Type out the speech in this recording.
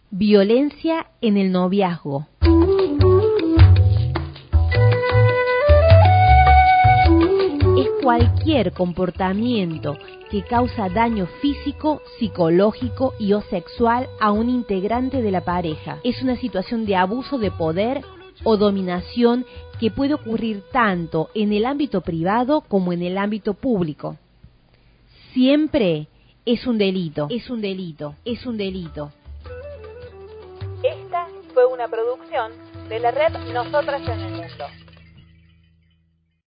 Violencia en el noviazgo. Es cualquier comportamiento que causa daño físico, psicológico y o sexual a un integrante de la pareja. Es una situación de abuso de poder o dominación que puede ocurrir tanto en el ámbito privado como en el ámbito público. Siempre es un delito, es un delito, es un delito. Esta fue una producción de la red Nosotras en el Mundo.